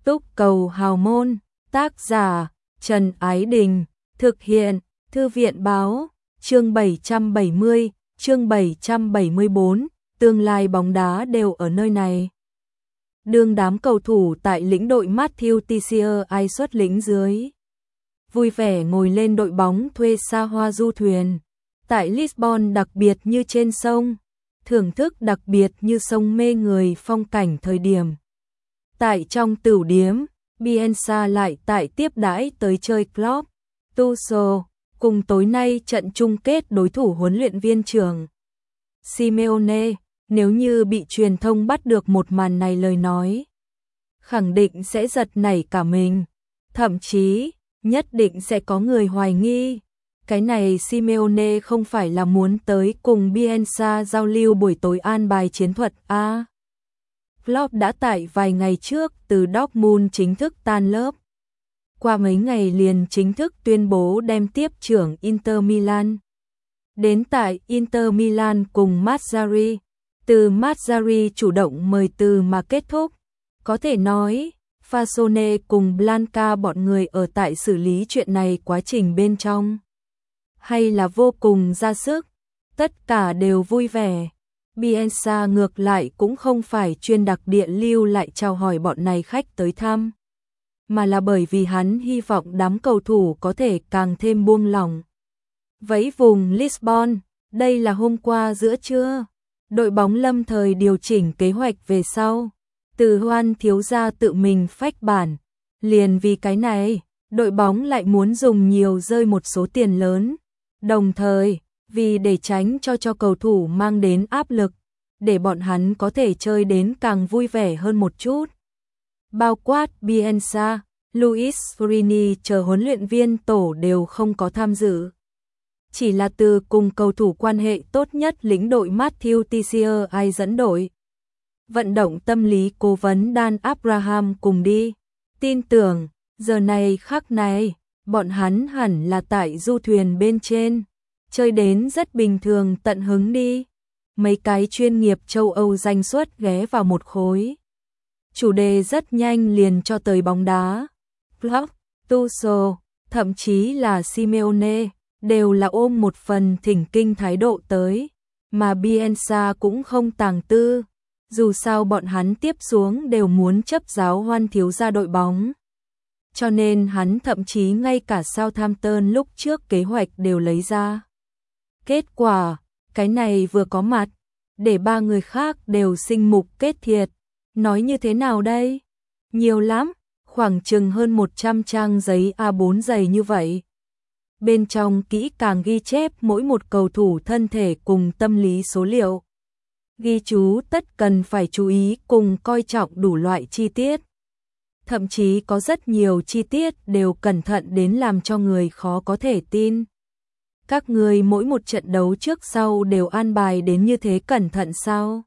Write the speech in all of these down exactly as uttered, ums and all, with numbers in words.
Túc cầu hào môn, tác giả Trần Ái Đình, thực hiện Thư viện báo, chương bảy trăm bảy mươi, chương bảy trăm bảy mươi bốn, tương lai bóng đá đều ở nơi này. Đương đám cầu thủ tại lĩnh đội Matthew Teixeira xuất lĩnh dưới. Vui vẻ ngồi lên đội bóng thuê xa hoa du thuyền. Tại Lisbon đặc biệt như trên sông, thưởng thức đặc biệt như sông mê người phong cảnh thời điểm. Tại trong tửu điếm, Bielsa lại tại tiếp đãi tới chơi Klopp, Tuchel, cùng tối nay trận chung kết đối thủ huấn luyện viên trưởng Simeone. Nếu như bị truyền thông bắt được một màn này lời nói, khẳng định sẽ giật nảy cả mình, thậm chí nhất định sẽ có người hoài nghi. Cái này Simeone không phải là muốn tới cùng Bielsa giao lưu buổi tối an bài chiến thuật a? Klopp đã tại vài ngày trước từ Dortmund chính thức tan lớp. Qua mấy ngày liền chính thức tuyên bố đem tiếp trưởng Inter Milan. Đến tại Inter Milan cùng Mazzarri, từ Mazzarri chủ động mời từ mà kết thúc. Có thể nói, Fasone cùng Blanca bọn người ở tại xử lý chuyện này quá trình bên trong hay là vô cùng ra sức, tất cả đều vui vẻ. Bielsa ngược lại cũng không phải chuyên đặc địa lưu lại chào hỏi bọn này khách tới thăm, mà là bởi vì hắn hy vọng đám cầu thủ có thể càng thêm buông lỏng. Vẫy vùng Lisbon, đây là hôm qua giữa trưa, đội bóng lâm thời điều chỉnh kế hoạch về sau, từ Hoan thiếu gia tự mình phách bản, liền vì cái này, đội bóng lại muốn dùng nhiều rơi một số tiền lớn, đồng thời, vì để tránh cho cho cầu thủ mang đến áp lực, để bọn hắn có thể chơi đến càng vui vẻ hơn một chút. Bao quát Bielsa, Luis Rini chờ huấn luyện viên tổ đều không có tham dự. Chỉ là từ cùng cầu thủ quan hệ tốt nhất lĩnh đội Matthew Teixeira dẫn đội. Vận động tâm lý cố vấn Dan Abraham cùng đi. Tin tưởng, giờ này khắc này, bọn hắn hẳn là tại du thuyền bên trên. Chơi đến rất bình thường tận hứng đi. Mấy cái chuyên nghiệp châu Âu danh suất ghé vào một khối. Chủ đề rất nhanh liền cho tới bóng đá. Klopp, Tuchel, thậm chí là Simeone, đều là ôm một phần thỉnh kinh thái độ tới. Mà Bielsa cũng không tàng tư. Dù sao bọn hắn tiếp xuống đều muốn chấp giáo Hoan thiếu gia đội bóng. Cho nên hắn thậm chí ngay cả Southampton lúc trước kế hoạch đều lấy ra. Kết quả, cái này vừa có mặt, để ba người khác đều sinh mục kết thiệt. Nói như thế nào đây? Nhiều lắm, khoảng chừng hơn một trăm trang giấy A bốn dày như vậy. Bên trong kỹ càng ghi chép mỗi một cầu thủ thân thể cùng tâm lý số liệu. Ghi chú tất cần phải chú ý cùng coi trọng đủ loại chi tiết. Thậm chí có rất nhiều chi tiết đều cẩn thận đến làm cho người khó có thể tin. Các người mỗi một trận đấu trước sau đều an bài đến như thế cẩn thận sao?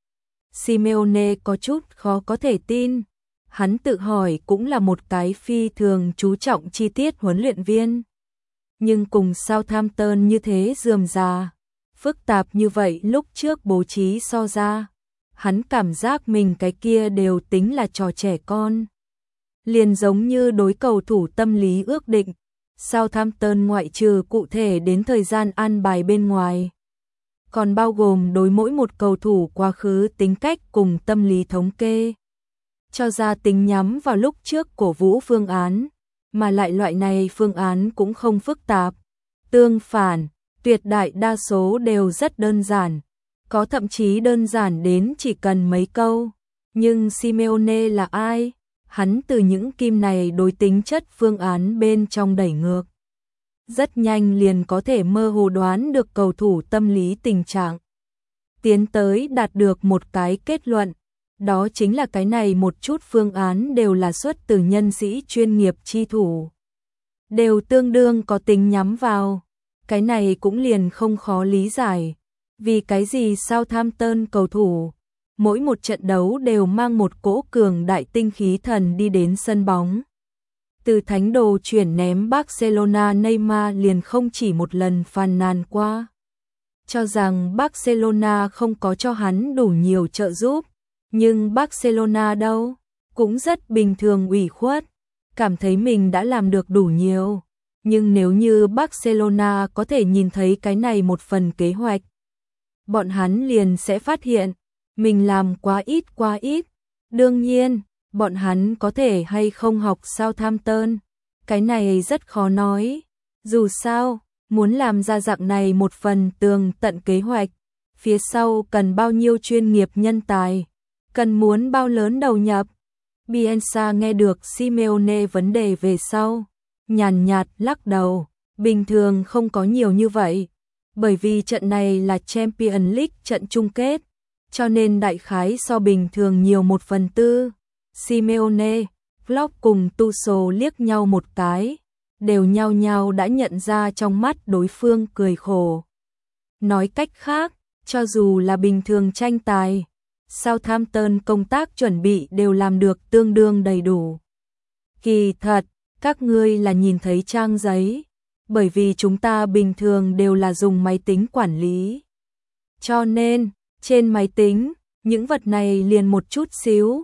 Simeone có chút khó có thể tin. Hắn tự hỏi cũng là một cái phi thường chú trọng chi tiết huấn luyện viên. Nhưng cùng Southampton như thế rườm rà, phức tạp như vậy lúc trước bố trí so ra. Hắn cảm giác mình cái kia đều tính là trò trẻ con. Liền giống như đối cầu thủ tâm lý ước định. Southampton ngoại trừ cụ thể đến thời gian an bài bên ngoài, còn bao gồm đối mỗi một cầu thủ quá khứ tính cách cùng tâm lý thống kê. Cho ra tính nhắm vào lúc trước cổ vũ phương án, mà lại loại này phương án cũng không phức tạp. Tương phản, tuyệt đại đa số đều rất đơn giản, có thậm chí đơn giản đến chỉ cần mấy câu. Nhưng Simeone là ai? Hắn từ những kim này đối tính chất phương án bên trong đẩy ngược. Rất nhanh liền có thể mơ hồ đoán được cầu thủ tâm lý tình trạng. Tiến tới đạt được một cái kết luận. Đó chính là cái này một chút phương án đều là xuất từ nhân sĩ chuyên nghiệp chi thủ. Đều tương đương có tính nhắm vào. Cái này cũng liền không khó lý giải. Vì cái gì Southampton cầu thủ mỗi một trận đấu đều mang một cỗ cường đại tinh khí thần đi đến sân bóng. Từ thánh đồ chuyển ném Barcelona Neymar liền không chỉ một lần phàn nàn qua. Cho rằng Barcelona không có cho hắn đủ nhiều trợ giúp. Nhưng Barcelona đâu? cũng rất bình thường ủy khuất, cảm thấy mình đã làm được đủ nhiều. Nhưng nếu như Barcelona có thể nhìn thấy cái này một phần kế hoạch, bọn hắn liền sẽ phát hiện, mình làm quá ít quá ít. Đương nhiên, bọn hắn có thể hay không học Southampton, cái này rất khó nói. Dù sao, muốn làm ra dạng này một phần tường tận kế hoạch, phía sau cần bao nhiêu chuyên nghiệp nhân tài, cần muốn bao lớn đầu nhập. Bielsa nghe được Simeone vấn đề về sau, nhàn nhạt lắc đầu, bình thường không có nhiều như vậy, bởi vì trận này là Champions League trận chung kết, cho nên đại khái so bình thường nhiều một phần tư. Simeone, Klopp cùng Tuchel liếc nhau một cái, đều nhao nhao đã nhận ra trong mắt đối phương cười khổ. Nói cách khác, cho dù là bình thường tranh tài, Southampton công tác chuẩn bị đều làm được tương đương đầy đủ. Kỳ thật, các ngươi là nhìn thấy trang giấy, bởi vì chúng ta bình thường đều là dùng máy tính quản lý. Cho nên, trên máy tính, những vật này liền một chút xíu.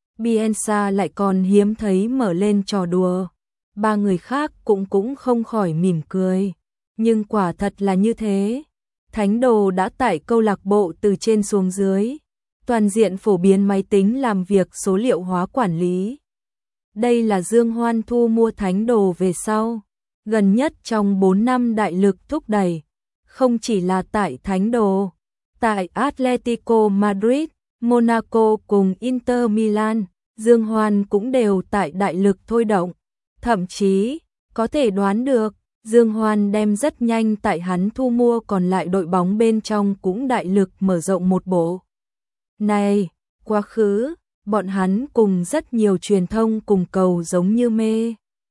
Bielsa lại còn hiếm thấy mở lên trò đùa. Ba người khác cũng cũng không khỏi mỉm cười. Nhưng quả thật là như thế. Thánh đồ đã tải câu lạc bộ từ trên xuống dưới, toàn diện phổ biến máy tính làm việc số liệu hóa quản lý. Đây là Dương Hoan thu mua thánh đồ về sau, gần nhất trong bốn năm đại lực thúc đẩy, không chỉ là tại thánh đồ, tại Atletico Madrid, Monaco cùng Inter Milan, Dương Hoan cũng đều tại đại lực thôi động. Thậm chí, có thể đoán được, Dương Hoan đem rất nhanh tại hắn thu mua còn lại đội bóng bên trong cũng đại lực mở rộng một bộ. Này, quá khứ, bọn hắn cùng rất nhiều truyền thông cùng cầu giống như mê.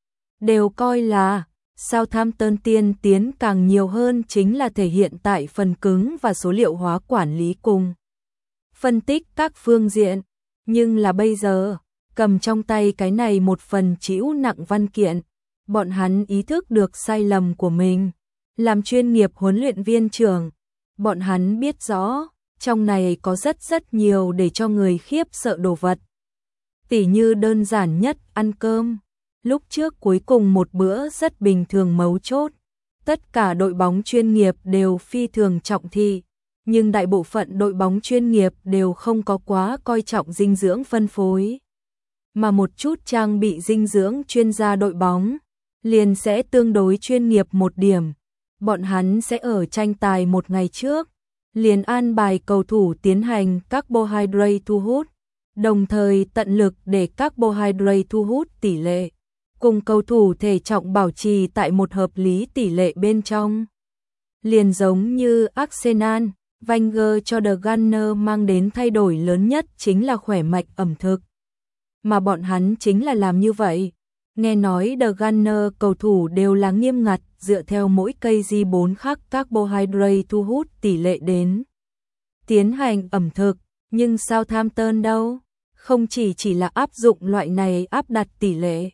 Đều coi là, Southampton tiên tiến càng nhiều hơn chính là thể hiện tại phần cứng và số liệu hóa quản lý cùng. Phân tích các phương diện, nhưng là bây giờ, cầm trong tay cái này một phần chĩu nặng văn kiện, bọn hắn ý thức được sai lầm của mình. Làm chuyên nghiệp huấn luyện viên trưởng, bọn hắn biết rõ, trong này có rất rất nhiều để cho người khiếp sợ đồ vật. Tỉ như đơn giản nhất ăn cơm, lúc trước cuối cùng một bữa rất bình thường mấu chốt. Tất cả đội bóng chuyên nghiệp đều phi thường trọng thị, nhưng đại bộ phận đội bóng chuyên nghiệp đều không có quá coi trọng dinh dưỡng phân phối. Mà một chút trang bị dinh dưỡng chuyên gia đội bóng, liền sẽ tương đối chuyên nghiệp một điểm. Bọn hắn sẽ ở tranh tài một ngày trước, liền an bài cầu thủ tiến hành carbohydrate thu hút, đồng thời tận lực để carbohydrate thu hút tỷ lệ, cùng cầu thủ thể trọng bảo trì tại một hợp lý tỷ lệ bên trong. Liền giống như Arsenal, Wenger cho The Gunner mang đến thay đổi lớn nhất chính là khỏe mạnh ẩm thực. Mà bọn hắn chính là làm như vậy. Nghe nói The Gunner cầu thủ đều là nghiêm ngặt dựa theo mỗi cây gi bốn khắc carbohydrate thu hút tỷ lệ đến tiến hành ẩm thực, nhưng Southampton đâu, không chỉ chỉ là áp dụng loại này áp đặt tỷ lệ,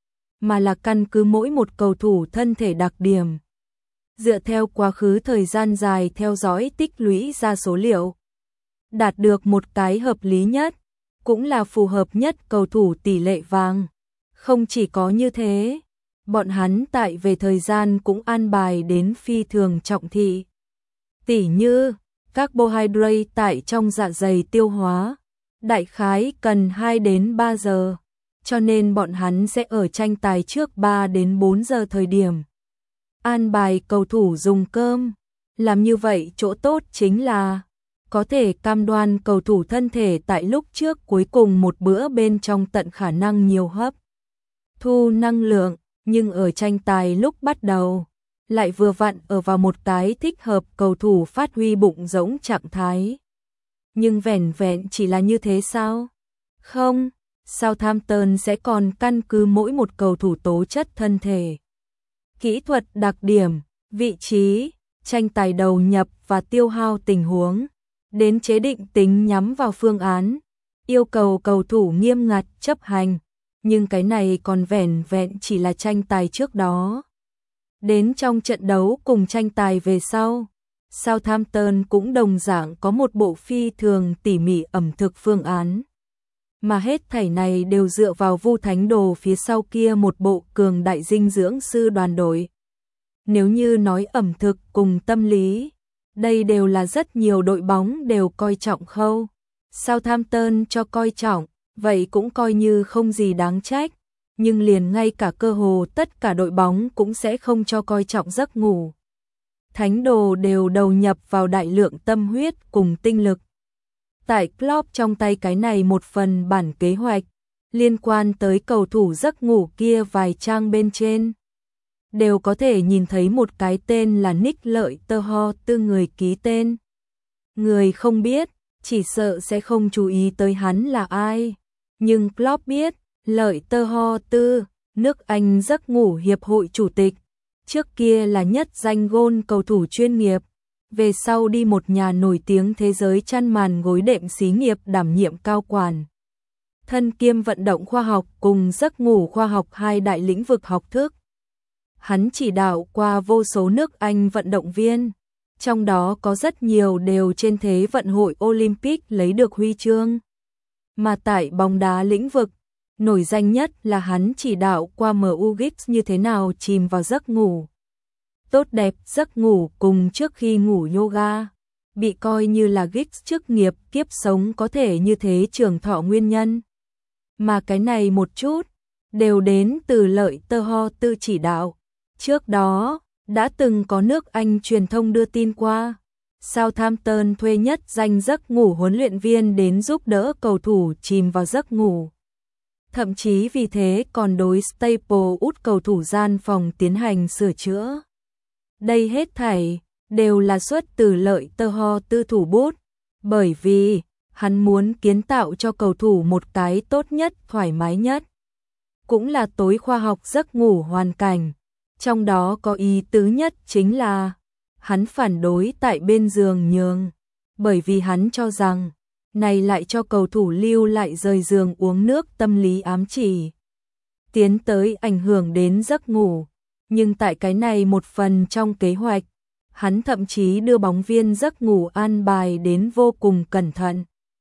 mà là căn cứ mỗi một cầu thủ thân thể đặc điểm, dựa theo quá khứ thời gian dài theo dõi tích lũy ra số liệu, đạt được một cái hợp lý nhất, cũng là phù hợp nhất cầu thủ tỷ lệ vàng. Không chỉ có như thế, bọn hắn tại về thời gian cũng an bài đến phi thường trọng thị. Tỉ như, carbohydrate tại trong dạ dày tiêu hóa, đại khái cần hai đến ba giờ, cho nên bọn hắn sẽ ở tranh tài trước ba đến bốn giờ thời điểm. An bài cầu thủ dùng cơm, làm như vậy chỗ tốt chính là có thể cam đoan cầu thủ thân thể tại lúc trước cuối cùng một bữa bên trong tận khả năng nhiều hấp thu năng lượng, nhưng ở tranh tài lúc bắt đầu, lại vừa vặn ở vào một cái thích hợp cầu thủ phát huy bụng rỗng trạng thái. Nhưng vẻn vẹn chỉ là như thế sao? Không, Southampton sẽ còn căn cứ mỗi một cầu thủ tố chất thân thể, kỹ thuật đặc điểm, vị trí, tranh tài đầu nhập và tiêu hao tình huống, đến chế định tính nhắm vào phương án, yêu cầu cầu thủ nghiêm ngặt chấp hành. Nhưng cái này còn vẻn vẹn chỉ là tranh tài trước đó. Đến trong trận đấu cùng tranh tài về sau, Southampton cũng đồng dạng có một bộ phi thường tỉ mỉ ẩm thực phương án. Mà hết thảy này đều dựa vào Vu Thánh Đồ phía sau kia một bộ cường đại dinh dưỡng sư đoàn đội. Nếu như nói ẩm thực cùng tâm lý, đây đều là rất nhiều đội bóng đều coi trọng khâu. Southampton cho coi trọng, vậy cũng coi như không gì đáng trách, nhưng liền ngay cả cơ hồ tất cả đội bóng cũng sẽ không cho coi trọng giấc ngủ. Thánh Đồ đều đầu nhập vào đại lượng tâm huyết cùng tinh lực. Tại Klopp trong tay cái này một phần bản kế hoạch, liên quan tới cầu thủ giấc ngủ kia vài trang bên trên. Đều có thể nhìn thấy một cái tên là Nick Lợi Tơ Ho Tư người ký tên. Người không biết, chỉ sợ sẽ không chú ý tới hắn là ai. Nhưng Klopp biết, Lợi Tơ Ho Tư, nước Anh giấc ngủ hiệp hội chủ tịch. Trước kia là nhất danh gôn cầu thủ chuyên nghiệp. Về sau đi một nhà nổi tiếng thế giới chăn màn gối đệm xí nghiệp đảm nhiệm cao quản. Thân kiêm vận động khoa học cùng giấc ngủ khoa học hai đại lĩnh vực học thức. Hắn chỉ đạo qua vô số nước Anh vận động viên, trong đó có rất nhiều đều trên thế vận hội Olympic lấy được huy chương. Mà tại bóng đá lĩnh vực, nổi danh nhất là hắn chỉ đạo qua em u Giggs như thế nào chìm vào giấc ngủ. Tốt đẹp giấc ngủ cùng trước khi ngủ yoga, bị coi như là Giggs chức nghiệp kiếp sống có thể như thế trường thọ nguyên nhân. Mà cái này một chút, đều đến từ Lợi Tơ Ho Tư chỉ đạo. Trước đó, đã từng có nước Anh truyền thông đưa tin qua, Southampton thuê nhất danh giấc ngủ huấn luyện viên đến giúp đỡ cầu thủ chìm vào giấc ngủ. Thậm chí vì thế còn đối Staplewood cầu thủ gian phòng tiến hành sửa chữa. Đây hết thảy đều là xuất từ Lợi Tơ Ho Tư thủ bút, bởi vì hắn muốn kiến tạo cho cầu thủ một cái tốt nhất, thoải mái nhất, cũng là tối khoa học giấc ngủ hoàn cảnh. Trong đó có ý tứ nhất chính là hắn phản đối tại bên giường nhường, bởi vì hắn cho rằng này lại cho cầu thủ lưu lại rời giường uống nước tâm lý ám chỉ, tiến tới ảnh hưởng đến giấc ngủ. Nhưng tại cái này một phần trong kế hoạch, hắn thậm chí đưa bóng viên giấc ngủ an bài đến vô cùng cẩn thận.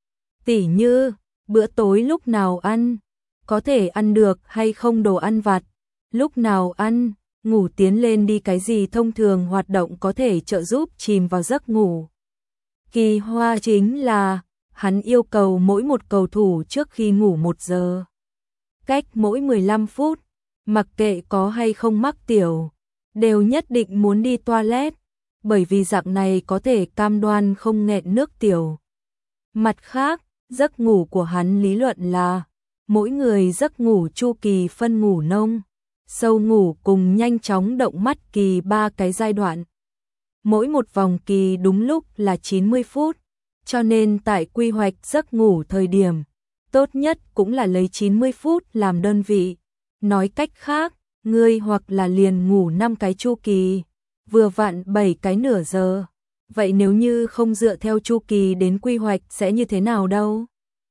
Tỉ như, bữa tối lúc nào ăn, có thể ăn được hay không đồ ăn vặt, lúc nào ăn, ngủ tiến lên đi cái gì thông thường hoạt động có thể trợ giúp chìm vào giấc ngủ. Kỳ hoa chính là, hắn yêu cầu mỗi một cầu thủ trước khi ngủ một giờ. Cách mỗi mười lăm phút, mặc kệ có hay không mắc tiểu, đều nhất định muốn đi toilet, bởi vì dạng này có thể cam đoan không nghẹn nước tiểu. Mặt khác, giấc ngủ của hắn lý luận là, mỗi người giấc ngủ chu kỳ phân ngủ nông, sâu ngủ cùng nhanh chóng động mắt kỳ ba cái giai đoạn. Mỗi một vòng kỳ đúng lúc là chín mươi phút, cho nên tại quy hoạch giấc ngủ thời điểm, tốt nhất cũng là lấy chín mươi phút làm đơn vị. Nói cách khác, ngươi hoặc là liền ngủ năm cái chu kỳ, vừa vặn bảy cái nửa giờ. Vậy nếu như không dựa theo chu kỳ đến quy hoạch sẽ như thế nào đâu?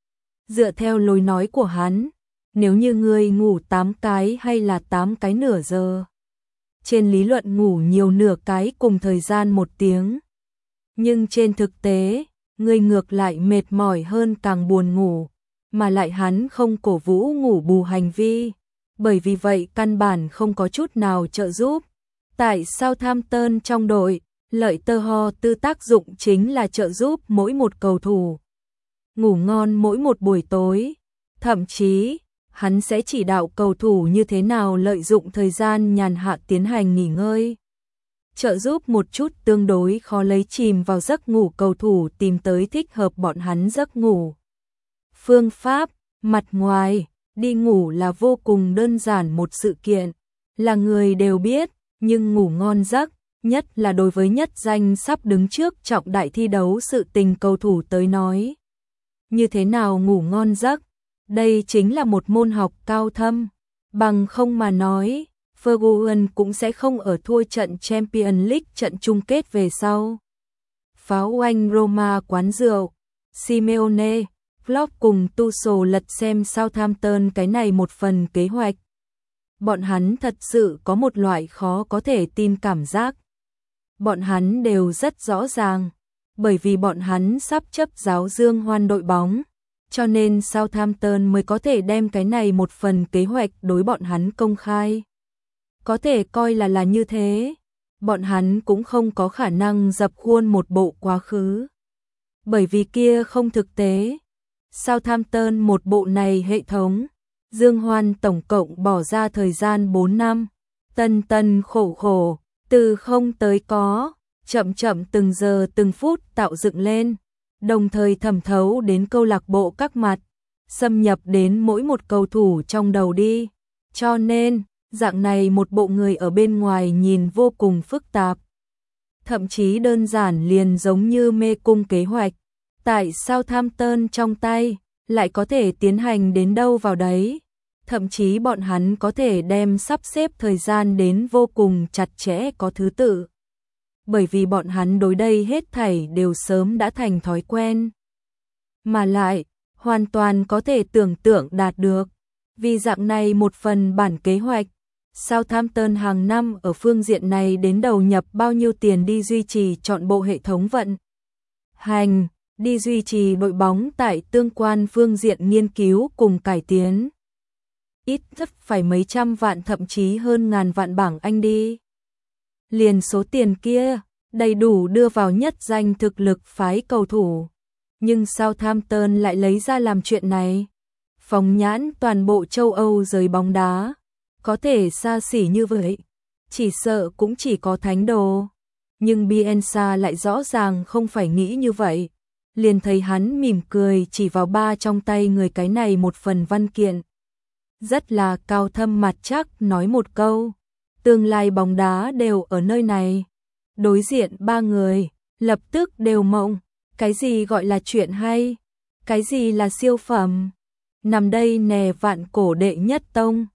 Dựa theo lối nói của hắn, nếu như ngươi ngủ tám cái hay là tám cái nửa giờ, trên lý luận ngủ nhiều nửa cái cùng thời gian một tiếng. Nhưng trên thực tế, ngươi ngược lại mệt mỏi hơn càng buồn ngủ, mà lại hắn không cổ vũ ngủ bù hành vi, bởi vì vậy căn bản không có chút nào trợ giúp. Tại Southampton trong đội, Lợi Tơ Ho Tư tác dụng chính là trợ giúp mỗi một cầu thủ ngủ ngon mỗi một buổi tối, thậm chí hắn sẽ chỉ đạo cầu thủ như thế nào lợi dụng thời gian nhàn hạ tiến hành nghỉ ngơi, trợ giúp một chút tương đối khó lấy chìm vào giấc ngủ cầu thủ tìm tới thích hợp bọn hắn giấc ngủ. Phương pháp, mặt ngoài, đi ngủ là vô cùng đơn giản một sự kiện, là người đều biết, nhưng ngủ ngon giấc, nhất là đối với nhất danh sắp đứng trước trọng đại thi đấu sự tình cầu thủ tới nói. Như thế nào ngủ ngon giấc? Đây chính là một môn học cao thâm, bằng không mà nói, Ferguson cũng sẽ không ở thua trận Champions League trận chung kết về sau. Pháo oanh Roma quán rượu, Simeone, Klopp cùng Tuchel lật xem Southampton cái này một phần kế hoạch. Bọn hắn thật sự có một loại khó có thể tin cảm giác. Bọn hắn đều rất rõ ràng, bởi vì bọn hắn sắp chấp giáo Dương Hoan đội bóng, cho nên Southampton mới có thể đem cái này một phần kế hoạch đối bọn hắn công khai. Có thể coi là là như thế, bọn hắn cũng không có khả năng dập khuôn một bộ quá khứ. Bởi vì kia không thực tế. Southampton một bộ này hệ thống, Dương Hoan tổng cộng bỏ ra thời gian bốn năm, tân tân khổ khổ, từ không tới có, chậm chậm từng giờ từng phút tạo dựng lên, đồng thời thẩm thấu đến câu lạc bộ các mặt, xâm nhập đến mỗi một cầu thủ trong đầu đi. Cho nên, dạng này một bộ người ở bên ngoài nhìn vô cùng phức tạp. Thậm chí đơn giản liền giống như mê cung kế hoạch, tại Southampton trong tay, lại có thể tiến hành đến đâu vào đấy. Thậm chí bọn hắn có thể đem sắp xếp thời gian đến vô cùng chặt chẽ có thứ tự. Bởi vì bọn hắn đối đây hết thảy đều sớm đã thành thói quen. Mà lại, hoàn toàn có thể tưởng tượng đạt được. Vì dạng này một phần bản kế hoạch, Southampton hàng năm ở phương diện này đến đầu nhập bao nhiêu tiền đi duy trì trọn bộ hệ thống vận hành, đi duy trì đội bóng tại tương quan phương diện nghiên cứu cùng cải tiến. Ít nhất phải mấy trăm vạn thậm chí hơn ngàn vạn bảng Anh đi. Liền số tiền kia, đầy đủ đưa vào nhất danh thực lực phái cầu thủ. Nhưng Southampton lại lấy ra làm chuyện này. Phóng nhãn toàn bộ châu Âu giới bóng đá. Có thể xa xỉ như vậy, chỉ sợ cũng chỉ có thánh đồ. Nhưng Bielsa lại rõ ràng không phải nghĩ như vậy. Liền thấy hắn mỉm cười chỉ vào ba trong tay người cái này một phần văn kiện. Rất là cao thâm mặt chắc nói một câu. Tương lai bóng đá đều ở nơi này. Đối diện ba người, lập tức đều mộng. Cái gì gọi là chuyện hay? Cái gì là siêu phẩm? Nằm đây nè vạn cổ đệ nhất tông.